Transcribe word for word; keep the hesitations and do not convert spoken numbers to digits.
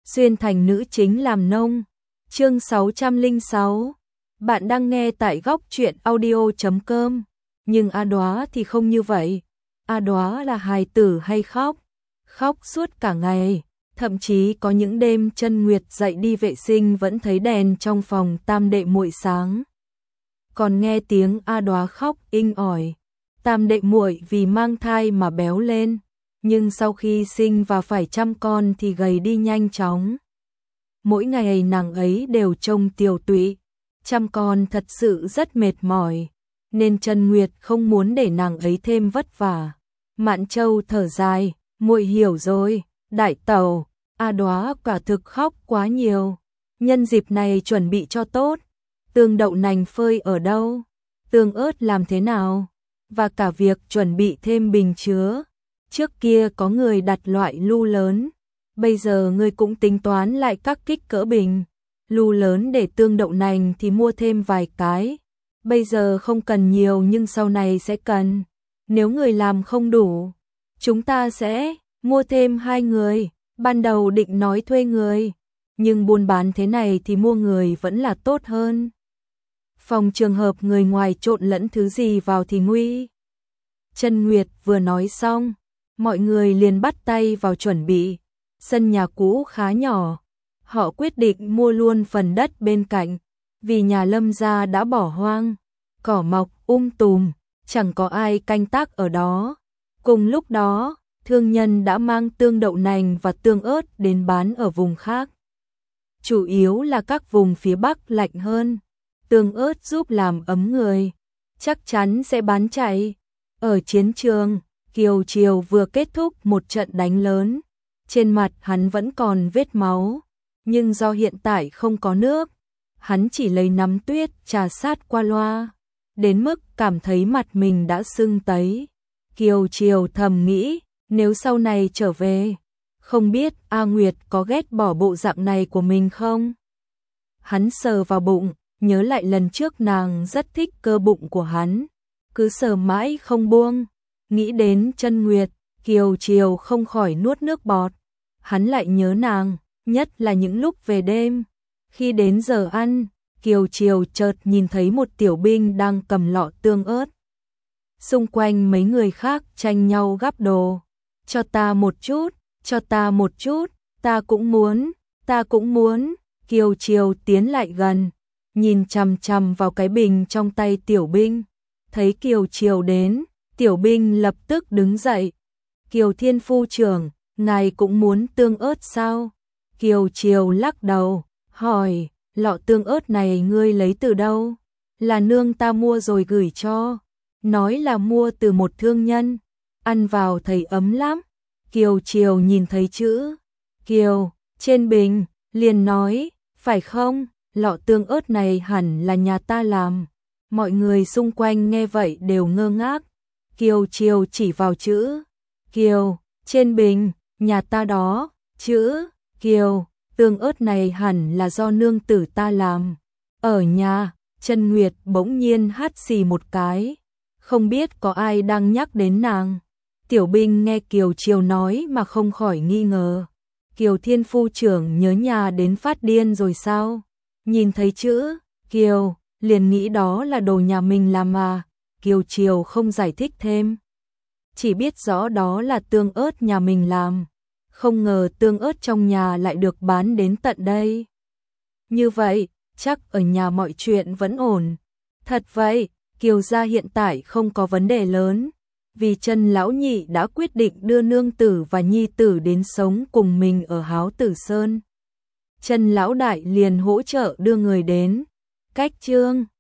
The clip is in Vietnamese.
xuyên thành nữ chính làm nông. Chương sáu trăm lẻ sáu. Bạn đang nghe tại góc truyện audio chấm com. Nhưng A Đóa thì không như vậy. A Đóa là hài tử hay khóc, khóc suốt cả ngày, thậm chí có những đêm Chân Nguyệt dậy đi vệ sinh vẫn thấy đèn trong phòng tam đệ muội sáng. Còn nghe tiếng A Đóa khóc inh ỏi. Tam đệ muội vì mang thai mà béo lên, nhưng sau khi sinh và phải chăm con thì gầy đi nhanh chóng. Mỗi ngày nàng ấy đều trông tiều tụy, chăm con thật sự rất mệt mỏi, nên Chân Nguyệt không muốn để nàng ấy thêm vất vả. Mạn Châu thở dài, muội hiểu rồi, đại tẩu, A Đóa quả thực khóc quá nhiều. Nhân dịp này chuẩn bị cho tốt. Tương đậu nành phơi ở đâu? Tương ớt làm thế nào? Và cả việc chuẩn bị thêm bình chứa. Trước kia có người đặt loại lu lớn, bây giờ người cũng tính toán lại các kích cỡ bình. Lu lớn để tương đậu nành thì mua thêm vài cái. Bây giờ không cần nhiều nhưng sau này sẽ cần. Nếu người làm không đủ, chúng ta sẽ mua thêm hai người. Ban đầu định nói thuê người, nhưng buôn bán thế này thì mua người vẫn là tốt hơn. Phòng trường hợp người ngoài trộn lẫn thứ gì vào thì nguy. Chân Nguyệt vừa nói xong, mọi người liền bắt tay vào chuẩn bị. Sân nhà cũ khá nhỏ, họ quyết định mua luôn phần đất bên cạnh, vì nhà Lâm gia đã bỏ hoang, cỏ mọc um tùm, chẳng có ai canh tác ở đó. Cùng lúc đó, thương nhân đã mang tương đậu nành và tương ớt đến bán ở vùng khác. Chủ yếu là các vùng phía Bắc lạnh hơn. Tương ớt giúp làm ấm người, chắc chắn sẽ bán chạy. Ở chiến trường, Kiều Triều vừa kết thúc một trận đánh lớn. Trên mặt hắn vẫn còn vết máu, nhưng do hiện tại không có nước, hắn chỉ lấy nắm tuyết trà sát qua loa, đến mức cảm thấy mặt mình đã sưng tấy. Kiều Triều thầm nghĩ, nếu sau này trở về, không biết A Nguyệt có ghét bỏ bộ dạng này của mình không? Hắn sờ vào bụng, nhớ lại lần trước nàng rất thích cơ bụng của hắn, cứ sờ mãi không buông. Nghĩ đến Chân Nguyệt, Kiều Triều không khỏi nuốt nước bọt. Hắn lại nhớ nàng, nhất là những lúc về đêm. Khi đến giờ ăn, Kiều Triều chợt nhìn thấy một tiểu binh đang cầm lọ tương ớt. Xung quanh mấy người khác tranh nhau gắp đồ. Cho ta một chút, cho ta một chút, ta cũng muốn, ta cũng muốn. Kiều Triều tiến lại gần, nhìn chằm chằm vào cái bình trong tay tiểu binh. Thấy Kiều Triều đến, tiểu binh lập tức đứng dậy. Kiều Thiên Phu trưởng, ngài cũng muốn tương ớt sao? Kiều Triều lắc đầu, hỏi, lọ tương ớt này ngươi lấy từ đâu? Là nương ta mua rồi gửi cho. Nói là mua từ một thương nhân, ăn vào thấy ấm lắm. Kiều Triều nhìn thấy chữ Kiều trên bình, liền nói, phải không, lọ tương ớt này hẳn là nhà ta làm. Mọi người xung quanh nghe vậy đều ngơ ngác. Kiều Triều chỉ vào chữ Kiều trên bình, nhà ta đó, chữ Kiều, tương ớt này hẳn là do nương tử ta làm. Ở nhà, Chân Nguyệt bỗng nhiên hắt xì một cái, không biết có ai đang nhắc đến nàng. Tiểu binh nghe Kiều Triều nói mà không khỏi nghi ngờ. Kiều Thiên Phu trưởng nhớ nhà đến phát điên rồi sao? Nhìn thấy chữ Kiều, liền nghĩ đó là đồ nhà mình làm mà. Kiều Triều không giải thích thêm, chỉ biết rõ đó là tương ớt nhà mình làm. Không ngờ tương ớt trong nhà lại được bán đến tận đây. Như vậy, chắc ở nhà mọi chuyện vẫn ổn. Thật vậy, Kiều gia hiện tại không có vấn đề lớn, vì Chân lão nhị đã quyết định đưa nương tử và nhi tử đến sống cùng mình ở Háo Tử Sơn. Chân lão đại liền hỗ trợ đưa người đến. Cách chương